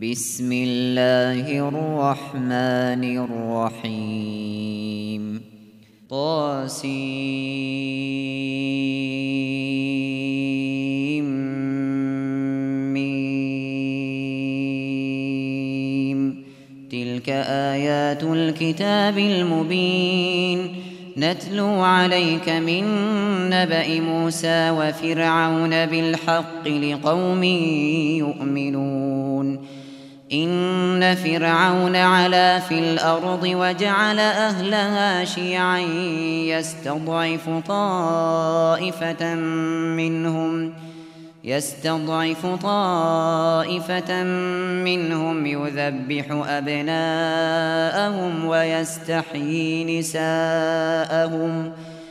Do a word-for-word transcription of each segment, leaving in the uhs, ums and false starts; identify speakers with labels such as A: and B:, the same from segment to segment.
A: بسم الله الرحمن الرحيم طاسيم ميم تلك آيات الكتاب المبين نتلو عليك من نبأ موسى وفرعون بالحق لقوم يؤمنون إن فرعون علا في الأرض وجعل أهلها شيعا يستضعف طائفة منهم يستضعف طائفة منهم يذبح أبناءهم ويستحيي نساءهم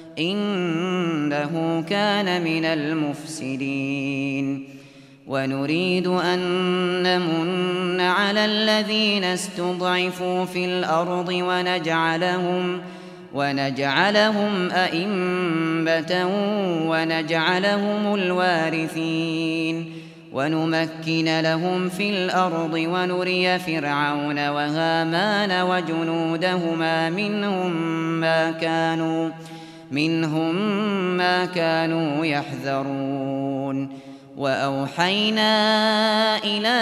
A: إنه كان من المفسدين ونريد أن نمن على الذين استضعفوا في الأرض ونجعلهم ونجعلهم أئمة ونجعلهم الوارثين ونمكن لهم في الأرض ونري فرعون وهامان وجنودهما منهم ما كانوا منهم ما كانوا يحذرون وأوحينا إلى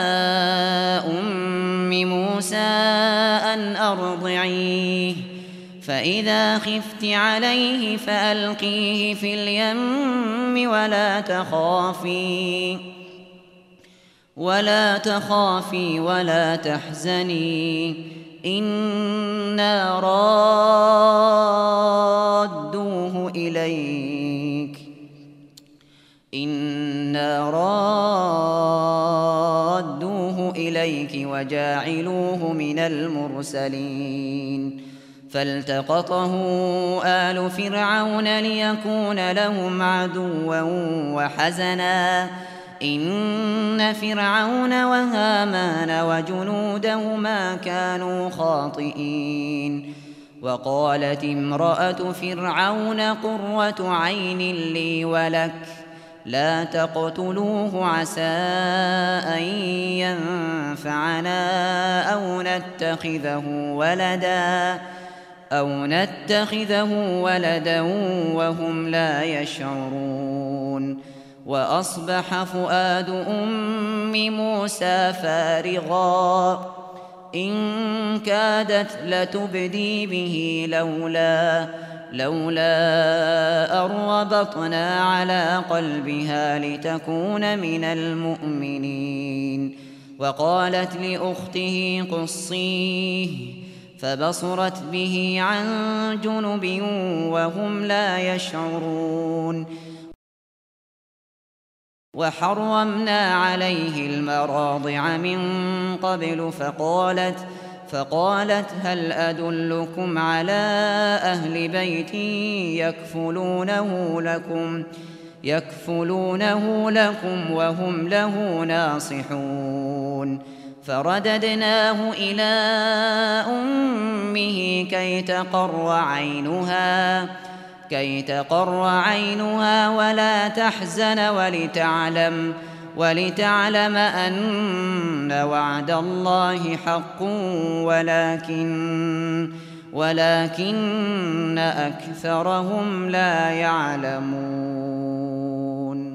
A: أم موسى أن أرضعيه فإذا خفت عليه فألقيه في اليم ولا تخافي ولا تخافي ولا تحزني إنا رادوه إليك إنا رادوه إليك وجاعلوه من المرسلين فالتقطه آل فرعون ليكون لهم عدوا وحزنا إن فرعون وهامان وجنودهما كانوا خاطئين وقالت امرأة فرعون قرة عين لي ولك لا تقتلوه عسى أن ينفعنا أو نتخذه ولدا أو نتخذه ولدا وهم لا يشعرون وأصبح فؤاد أم موسى فارغا إن كادت لتبدي به لولا لولا أن ربطنا على قلبها لتكون من المؤمنين وقالت لأخته قصيه فبصرت به عن جنب وهم لا يشعرون وحرمنا عليه المراضع من قبل فقالت فقالت هل أدلكم على أهل بيت يكفلونه لكم يكفلونه لكم وهم له ناصحون فرددناه إلى أمه كي تقر عينها كي تقر عينها ولا تحزن ولتعلم ولتعلم أن وعد الله حق ولكن ولكن أكثرهم لا يعلمون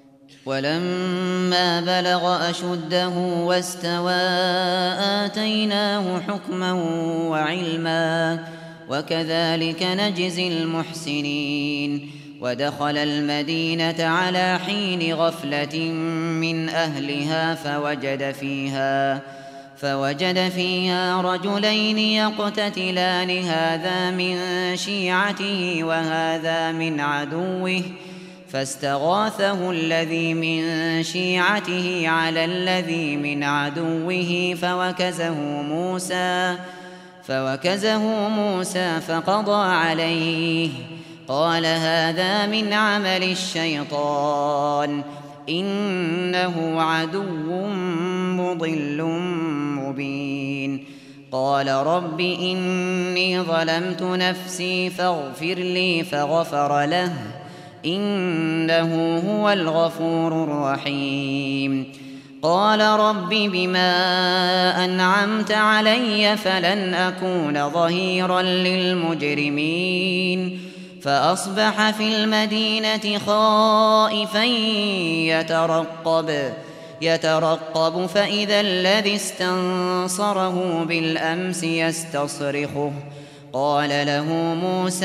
A: ولما بلغ أشده واستوى آتيناه حكما وعلما وكذلك نجزي المحسنين ودخل المدينة على حين غفلة من أهلها فوجد فيها فوجد فيها رجلين يقتتلان هذا من شيعته وهذا من عدوه فاستغاثه الذي من شيعته على الذي من عدوه فوكزه موسى فوكزه موسى فقضى عليه قال هذا من عمل الشيطان إنه عدو مضل مبين قال رب إني ظلمت نفسي فاغفر لي فغفر له إنه هو الغفور الرحيم قال رب بما أنعمت علي فلن أكون ظهيرا للمجرمين فأصبح في المدينة خائفا يترقب يترقب فإذا الذي استنصره بالأمس يستصرخه قال له موسى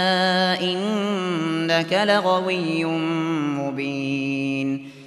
A: إنك لغوي مبين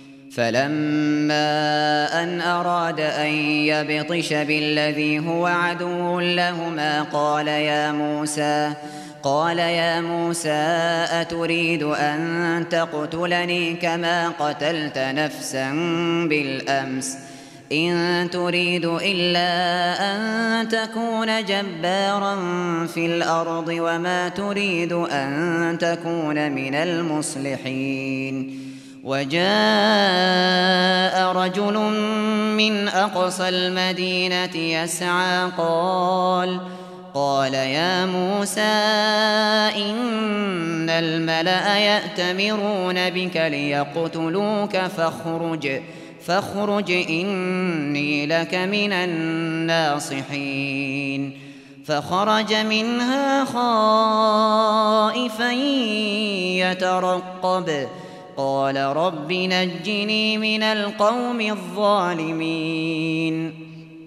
A: فلما أن أراد أن يبطش بالذي هو عدو لهما قال يا موسى قال يا موسى أتريد أن تقتلني كما قتلت نفسا بالأمس إن تريد إلا أن تكون جبارا في الأرض وما تريد أن تكون من المصلحين وجاء رجل من أقصى المدينة يسعى قال قال يا موسى إن الملأ يأتمرون بك ليقتلوك فاخرج فاخرج إني لك من الناصحين فخرج منها خائفا يترقب قال رب نجني من القوم الظالمين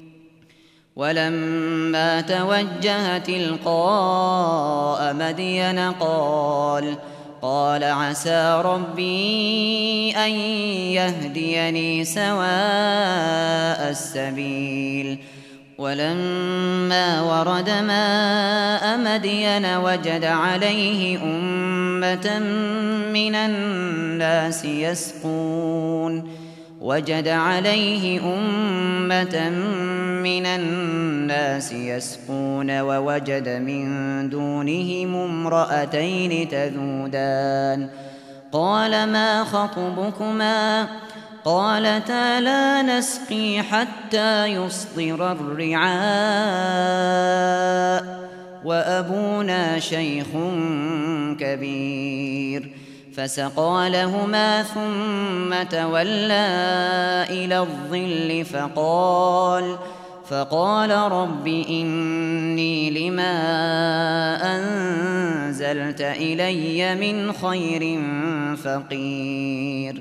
A: ولما توجه تلقاء مدين قال قال عسى ربي أن يهديني سواء السبيل ولما ورد ماء مدين وجد عليه أمة من الناس يسقون وجد عليه أمة من الناس يسقون ووجد من دونهم امرأتين تذودان قال ما خطبكما قالتا لا نسقي حتى يصدر الرعاء وأبونا شيخ كبير فسقى لهما ثم تولى إلى الظل فقال فقال رب إني لما أنزلت إلي من خير فقير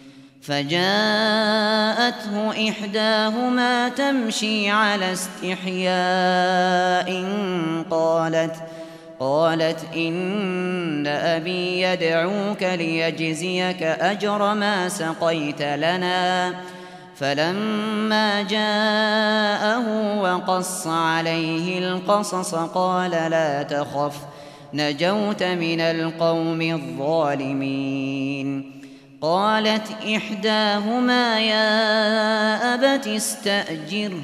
A: فجاءته إحداهما تمشي على استحياء قالت قالت إن أبي يدعوك ليجزيك أجر ما سقيت لنا فلما جاءه وقص عليه القصص قال لا تخف نجوت من القوم الظالمين قالت إحداهما يا أبت استأجره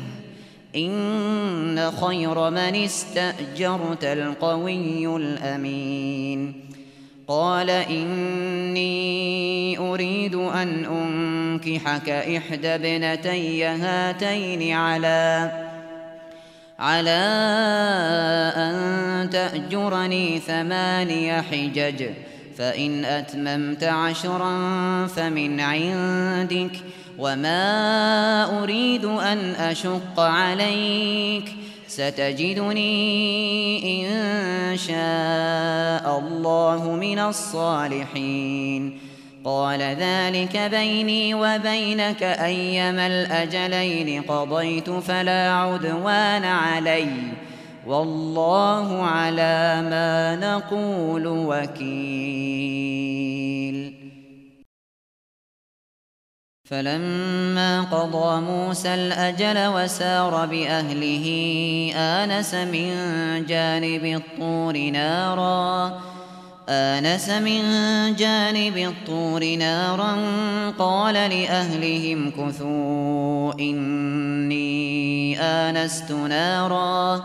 A: إن خير من استأجرت القوي الأمين قال إني أريد أن أنكحك إحدى ابنتي هاتين على على أن تأجرني ثماني حجج فإن أتممت عشرا فمن عندك وما أريد أن أشق عليك ستجدني إن شاء الله من الصالحين قال ذلك بيني وبينك أيما الأجلين قضيت فلا عدوان علي والله على ما نقول وكيل فلما قضى موسى الأجل وسار بأهله آنس من جانب الطور نارا آنس من جانب الطور نارا قال لأهلهم كثوا إني آنست نارا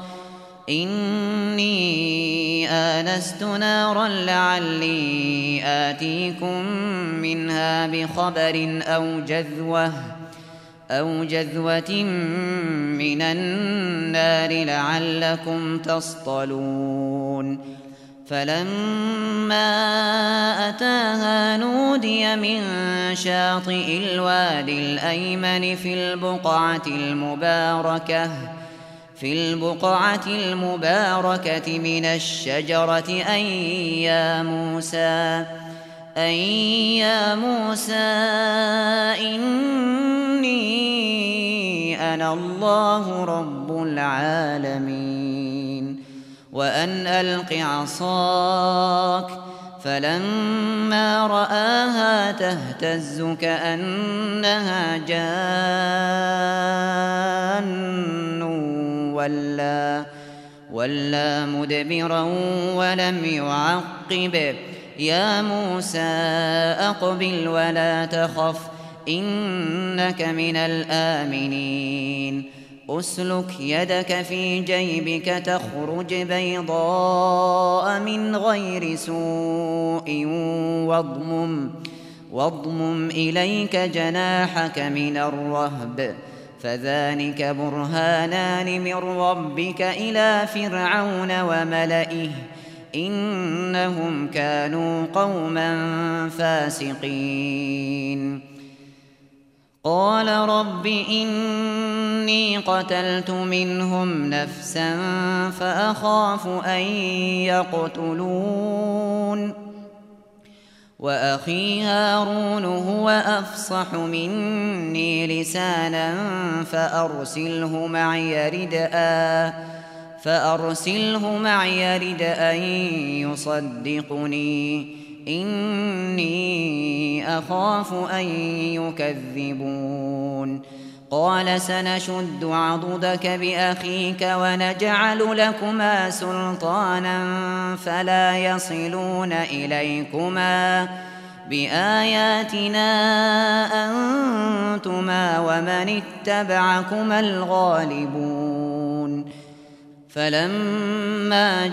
A: إني آنست نارا لعلي آتيكم منها بخبر أو جذوة أو جذوة من النار لعلكم تصطلون فلما أتاها نودي من شاطئ الوادي الأيمن في البقعة المباركة في البقعة المباركة من الشجرة أن يا موسى أن يا موسى إني أنا الله رب العالمين وأن ألق عصاك فلما رآها تهتز كأنها جان ولا, ولا مدبرا ولم يعقب يا موسى أقبل ولا تخف إنك من الآمنين أسلك يدك في جيبك تخرج بيضاء من غير سوء واضمم, واضمم إليك جناحك من الرهب فذلك برهانان من ربك إلى فرعون وملئه إنهم كانوا قوما فاسقين قال رب إني قتلت منهم نفسا فأخاف أن يقتلون وأخي هارون هو أفصح مني لسانا فأرسله معي ردءا فأرسله معي ردءا يصدقني إني أخاف أن يكذبون قال سنشد عضدك بأخيك ونجعل لكما سلطانا فلا يصلون إليكما بآياتنا أنتما ومن اتبعكما الغالبون فلما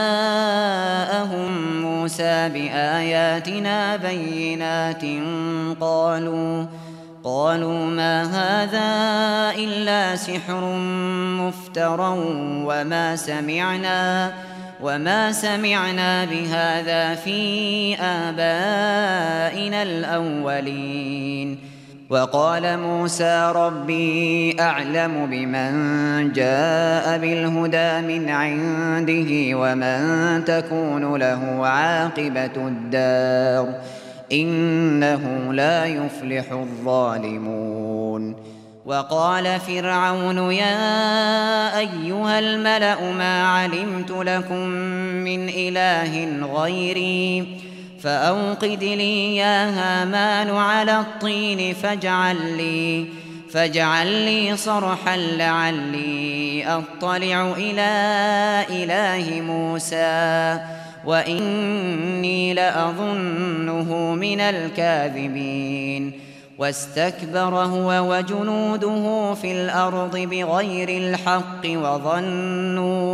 A: جاءهم موسى بآياتنا بينات قالوا قالوا ما هذا إلا سحر مفترى وما سمعنا وما سمعنا بهذا في آبائنا الأولين وقال موسى ربي أعلم بمن جاء بالهدى من عنده ومن تكون له عاقبة الدار إنه لا يفلح الظالمون وقال فرعون يا أيها الملأ ما علمت لكم من إله غيري فأوقد لي يا هامان على الطين فاجعل لي, فاجعل لي صرحا لعلي أطلع إلى إله موسى وإني لأظنه من الكاذبين واستكبر هو وجنوده في الأرض بغير الحق وظنوا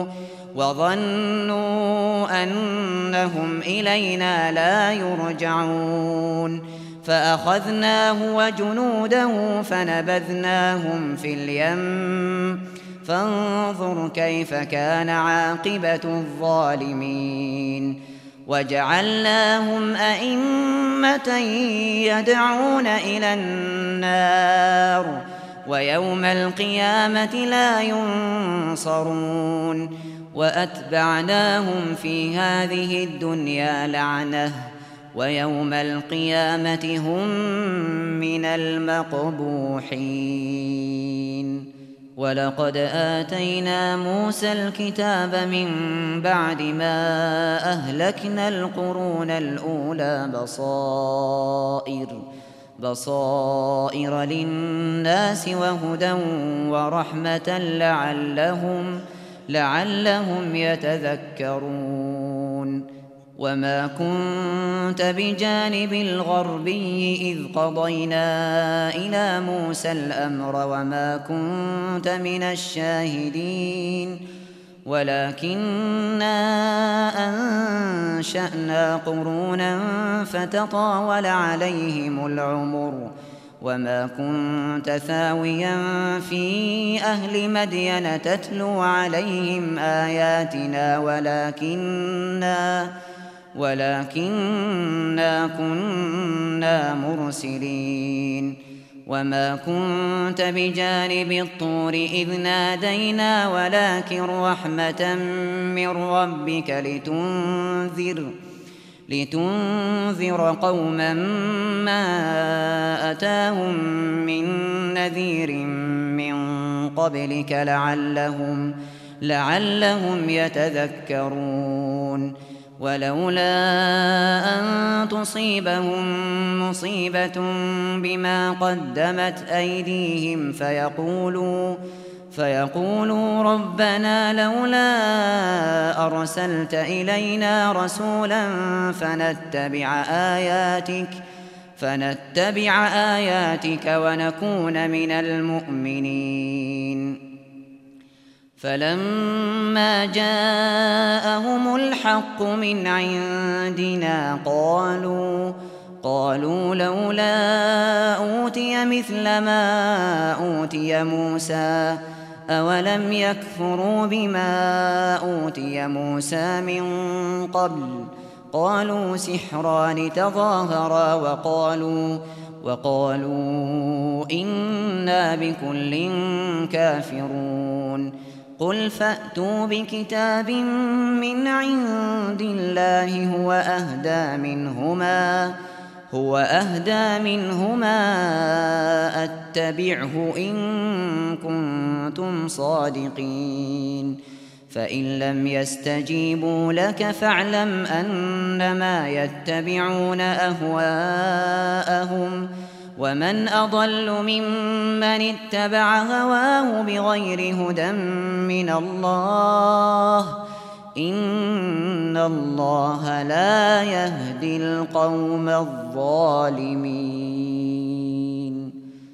A: وظنوا أنهم إلينا لا يرجعون فأخذناه وجنوده فنبذناهم في اليم فانظر كيف كان عاقبة الظالمين وجعلناهم أئمة يدعون إلى النار ويوم القيامة لا ينصرون وأتبعناهم في هذه الدنيا لعنة ويوم القيامة هم من المقبوحين ولقد آتينا موسى الكتاب من بعد ما أهلكنا القرون الأولى بصائر بصائر للناس وهدى ورحمة لعلهم لعلهم يتذكرون وما كنت بجانب الغربي إذ قضينا إلى موسى الأمر وما كنت من الشاهدين ولكننا أنشأنا قرونا فتطاول عليهم العمر وما كنت ثاويا في أهل مدين تتلو عليهم آياتنا ولكننا ولكننا كنا مرسلين وما كنت بجانب الطور إذ نادينا ولكن رحمة من ربك لتنذر لتنذر قوما ما أتاهم من نذير من قبلك لعلهم, لعلهم يتذكرون ولولا أن تصيبهم مصيبة بما قدمت أيديهم فيقولوا فيقولوا ربنا لولا أرسلت إلينا رسولا فنتبع آياتك فنتبع آياتك ونكون من المؤمنين فلما جاءهم الحق من عندنا قالوا قالوا لولا أوتي مثل ما أوتي موسى أولم يكفروا بما أوتي موسى من قبل قالوا سحران تظاهرا وقالوا وقالوا إنا بكل كافرون قل فأتوا بكتاب من عند الله هو أهدى منهما هو أهدى منهما أتبعه إن كنتم صادقين فإن لم يستجيبوا لك فاعلم أنما يتبعون أهواءهم ومن أضل ممن اتبع هواه بغير هدى من الله إن الله لا يهدي القوم الظالمين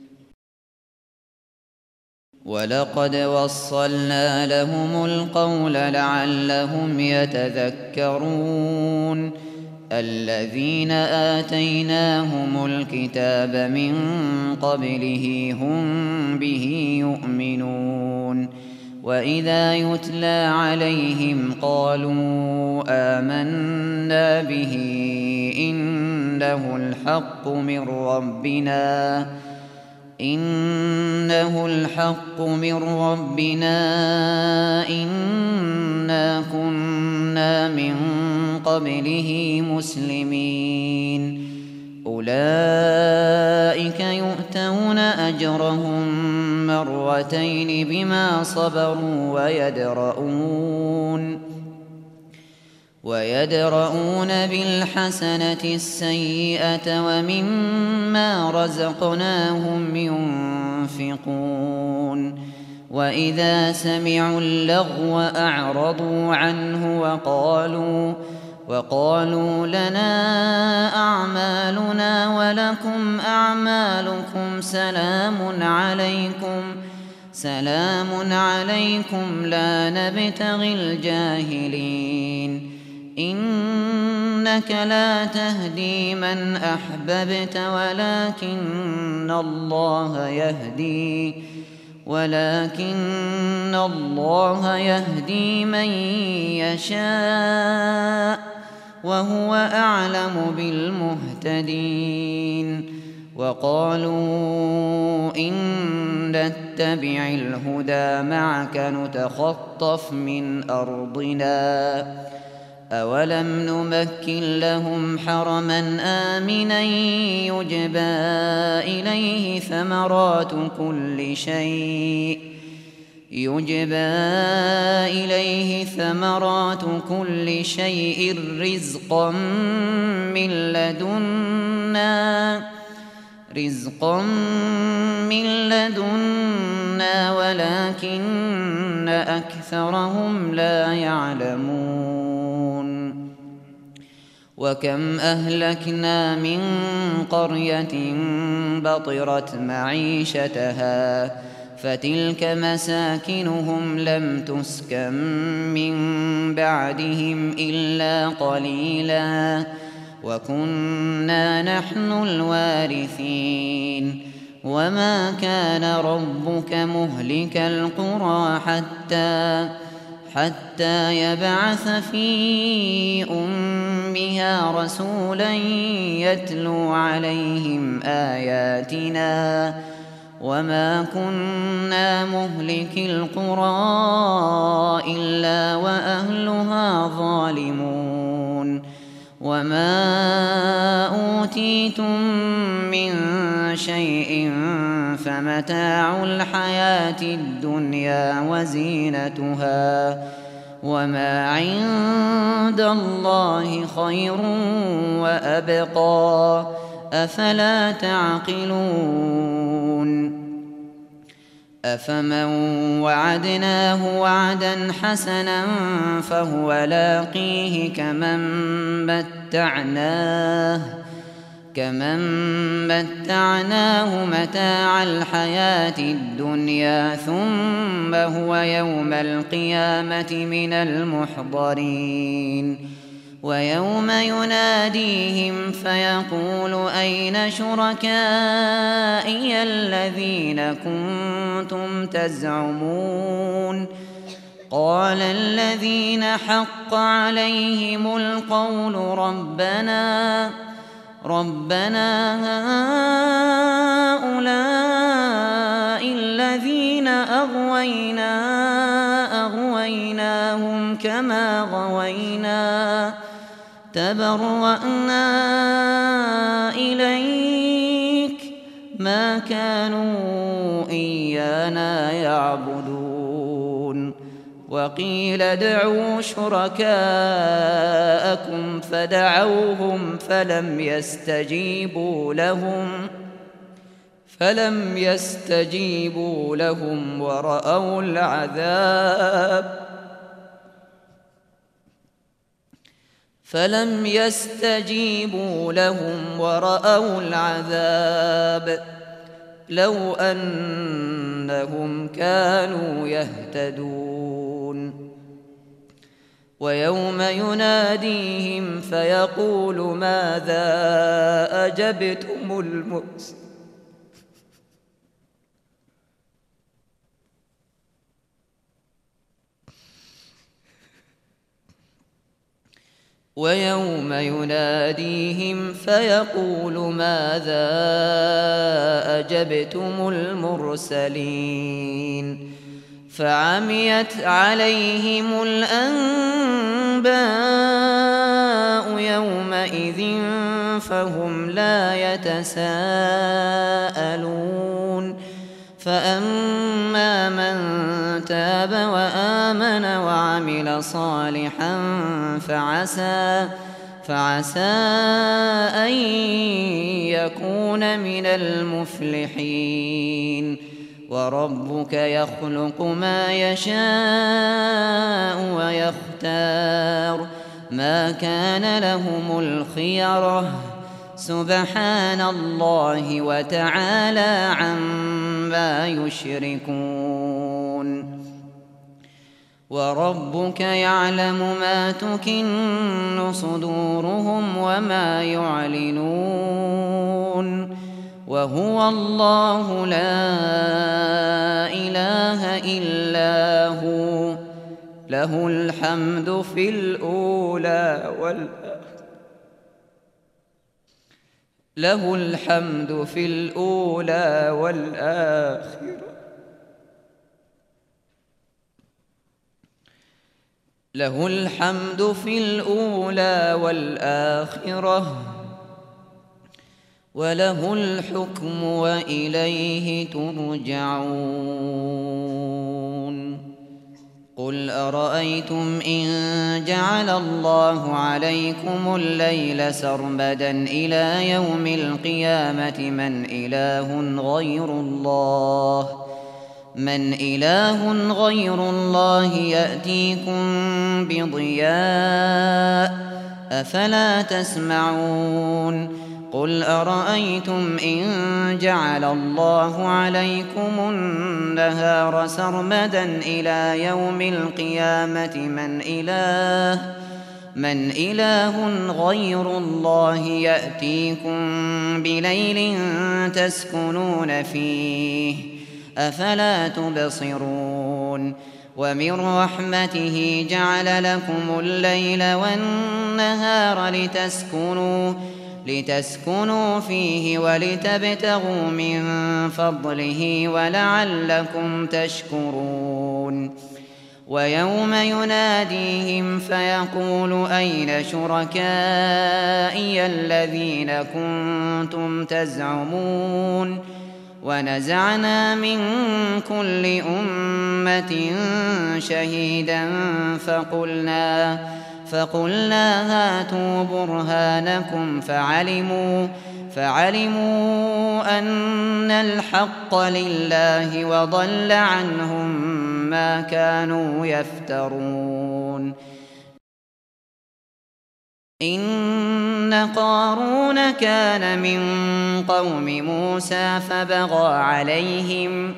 A: ولقد وصلنا لهم القول لعلهم يتذكرون الذين آتيناهم الكتاب من قبله هم به يؤمنون وإذا يتلى عليهم قالوا آمنا به إنه الحق من ربنا إنه الحق من ربنا إنا كنا من قبله مسلمين أولئك يؤتون أجرهم مرتين بما صبروا ويدرؤون ويدرؤون بالحسنة السيئة ومما رزقناهم ينفقون وإذا سمعوا اللغو أعرضوا عنه وقالوا وقالوا لنا أعمالنا ولكم أعمالكم سلام عليكم سلام عليكم لا نبتغي الجاهلين إنك لا تهدي من أحببت ولكن الله يهدي ولكن الله يهدي من يشاء وهو أعلم بالمهتدين وقالوا إن نتبع الهدى معك نتخطف من أرضنا أولم نمكن لهم حرما آمنا يجبى إليه ثمرات كل شيء يجبى إليه ثمرات كل شيء رزقا من لدنا رزقا من لدنا ولكن أكثرهم لا يعلمون وكم أهلكنا من قرية بطرت معيشتها فتلك مساكنهم لم تسكن من بعدهم إلا قليلا وكنا نحن الوارثين وما كان ربك مهلك القرى حتى حتى يبعث في أمها رسولا يتلو عليهم آياتنا وما كنا مهلك القرى إلا وأهلها ظالمون وما أوتيتم من شيء فمتاع الحياة الدنيا وزينتها وما عند الله خير وأبقى أفلا تعقلون أفمن وعدناه وعدا حسنا فهو لاقيه كمن متعناه كمن متعناه متاع الحياة الدنيا ثم هو يوم القيامة من المحضرين ويوم يناديهم فيقول أين شركائي الذين كنتم تزعمون قال الذين حق عليهم القول ربنا ربنا هؤلاء الذين أغوينا أغويناهم كما غوينا تبرأنا إليك ما كانوا إيانا يعبدون وقيل ادعوا شركاءكم فدعوهم فلم يستجيبوا لهم فلم يستجيبوا لهم ورأوا العذاب فلم يستجيبوا لهم ورأوا العذاب لو أنهم كانوا يهتدون ويوم يناديهم فيقول ماذا أجبتم المرسلين ويوم يناديهم فيقول ماذا أجبتم المرسلين فعميت عليهم الأنباء يومئذ فهم لا يتساءلون فأما من تاب وآمن وعمل صالحا فعسى فعسى أن يكون من المفلحين وربك يخلق ما يشاء ويختار ما كان لهم الخيرة سبحان الله وتعالى عما يشركون وربك يعلم ما تكن صدورهم وما يعلنون وهو الله لا إله إلا هو له الحمد في الأولى والآخرة له الحمد في الأولى والآخرة له الحمد في الأولى والآخرة وله الحكم وإليه ترجعون قل أرأيتم إن جعل الله عليكم الليل سرمدا إلى يوم القيامة من إله غير الله من إله غير الله يأتيكم بضياء أفلا تسمعون قل أرأيتم إن جعل الله عليكم النهار سرمدا إلى يوم القيامة من إله من إله غير الله يأتيكم بليل تسكنون فيه أفلا تبصرون ومن رحمته جعل لكم الليل والنهار لتسكنوا لتسكنوا فيه ولتبتغوا من فضله ولعلكم تشكرون ويوم يناديهم فيقول أين شركائي الذين كنتم تزعمون ونزعنا من كل أمة شهيدا فقلنا فقلنا هاتوا برهانكم فعلموا فعلموا أن الحق لله وضل عنهم ما كانوا يفترون إن قارون كان من قوم موسى فبغى عليهم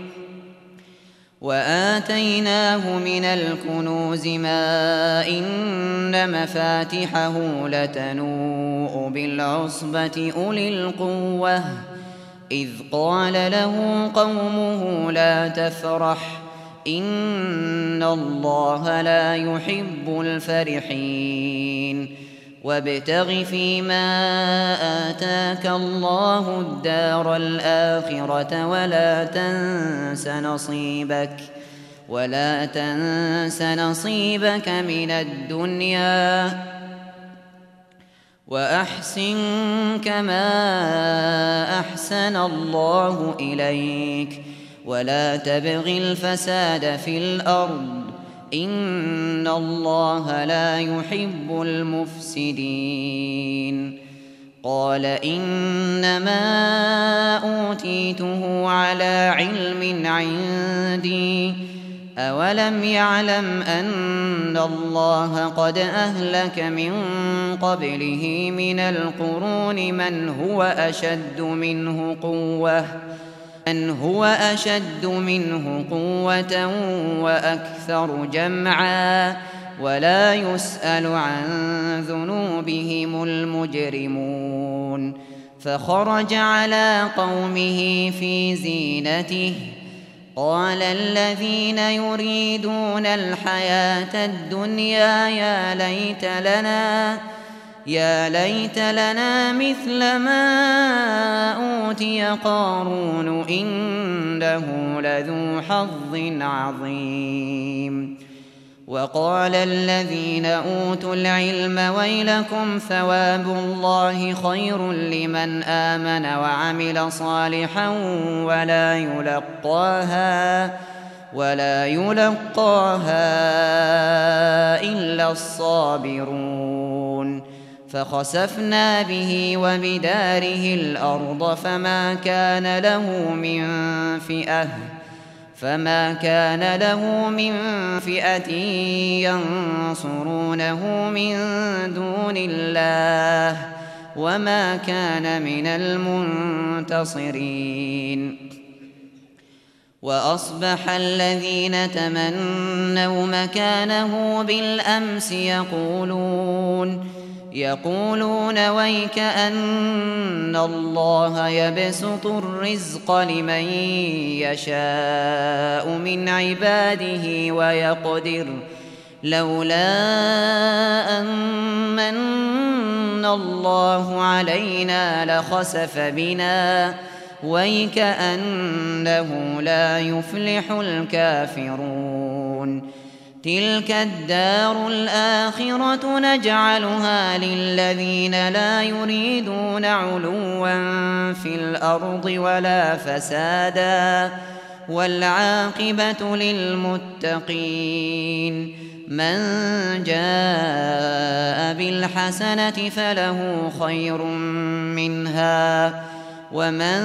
A: وآتيناه من الكنوز ما إن مفاتحه لتنوء بالعصبة أولي القوة إذ قال له قومه لا تفرح إن الله لا يحب الفرحين وابتغ فيما آتاك الله الدار الآخرة ولا تنس نصيبك ولا تنس نصيبك من الدنيا وأحسن كما أحسن الله إليك ولا تبغ الفساد في الأرض إن الله لا يحب المفسدين قال إنما أوتيته على علم عندي أولم يعلم أن الله قد أهلك من قبله من القرون من هو أشد منه قوة من هو أشد منه قوة وأكثر جمعا ولا يسأل عن ذنوبهم المجرمون فخرج على قومه في زينته قال الذين يريدون الحياة الدنيا يا ليت لنا يا ليت لنا مثل ما أوتي قارون إنه لذو حظ عظيم وقال الذين أوتوا العلم ويلكم ثواب الله خير لمن آمن وعمل صالحا ولا يلقاها ولا يلقاها إلا الصابرون فخسفنا به وبداره الأرض فما كان له من فئة فما كان له من فئة ينصرونه من دون الله وما كان من المنتصرين وأصبح الذين تمنوا مكانه بالأمس يقولون يقولون ويك أن الله يبسط الرزق لمن يشاء من عباده ويقدر لولا أن من الله علينا لخسف بنا ويك أنه لا يفلح الكافرون تلك الدار الآخرة نجعلها للذين لا يريدون علوا في الأرض ولا فسادا والعاقبة للمتقين من جاء بالحسنة فله خير منها ومن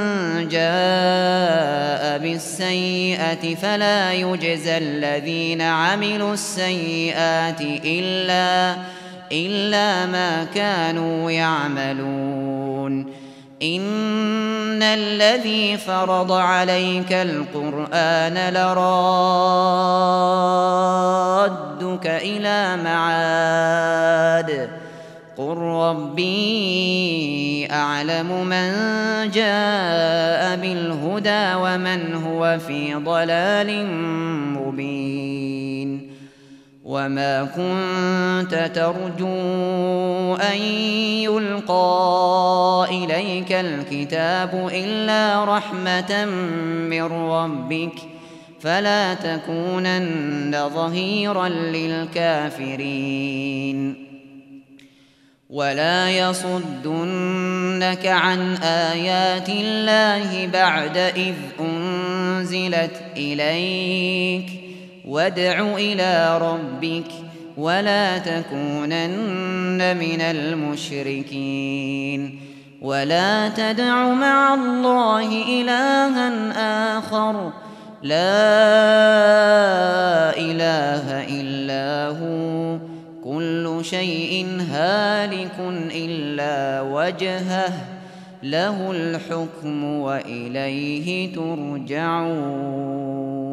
A: جاء بالسيئة فلا يجزى الذين عملوا السيئات إلا, إلا ما كانوا يعملون إن الذي فرض عليك القرآن لرادك إلى معاد قل ربي أعلم من جاء بالهدى ومن هو في ضلال مبين وما كنت ترجو أن يلقى إليك الكتاب إلا رحمة من ربك فلا تكونن ظهيرا للكافرين ولا يصدنك عن آيات الله بعد إذ أنزلت إليك وادع إلى ربك ولا تكونن من المشركين ولا تدع مع الله إلها آخر لا إله إلا هو كل شيء هالك إلا وجهه له الحكم وإليه ترجعون.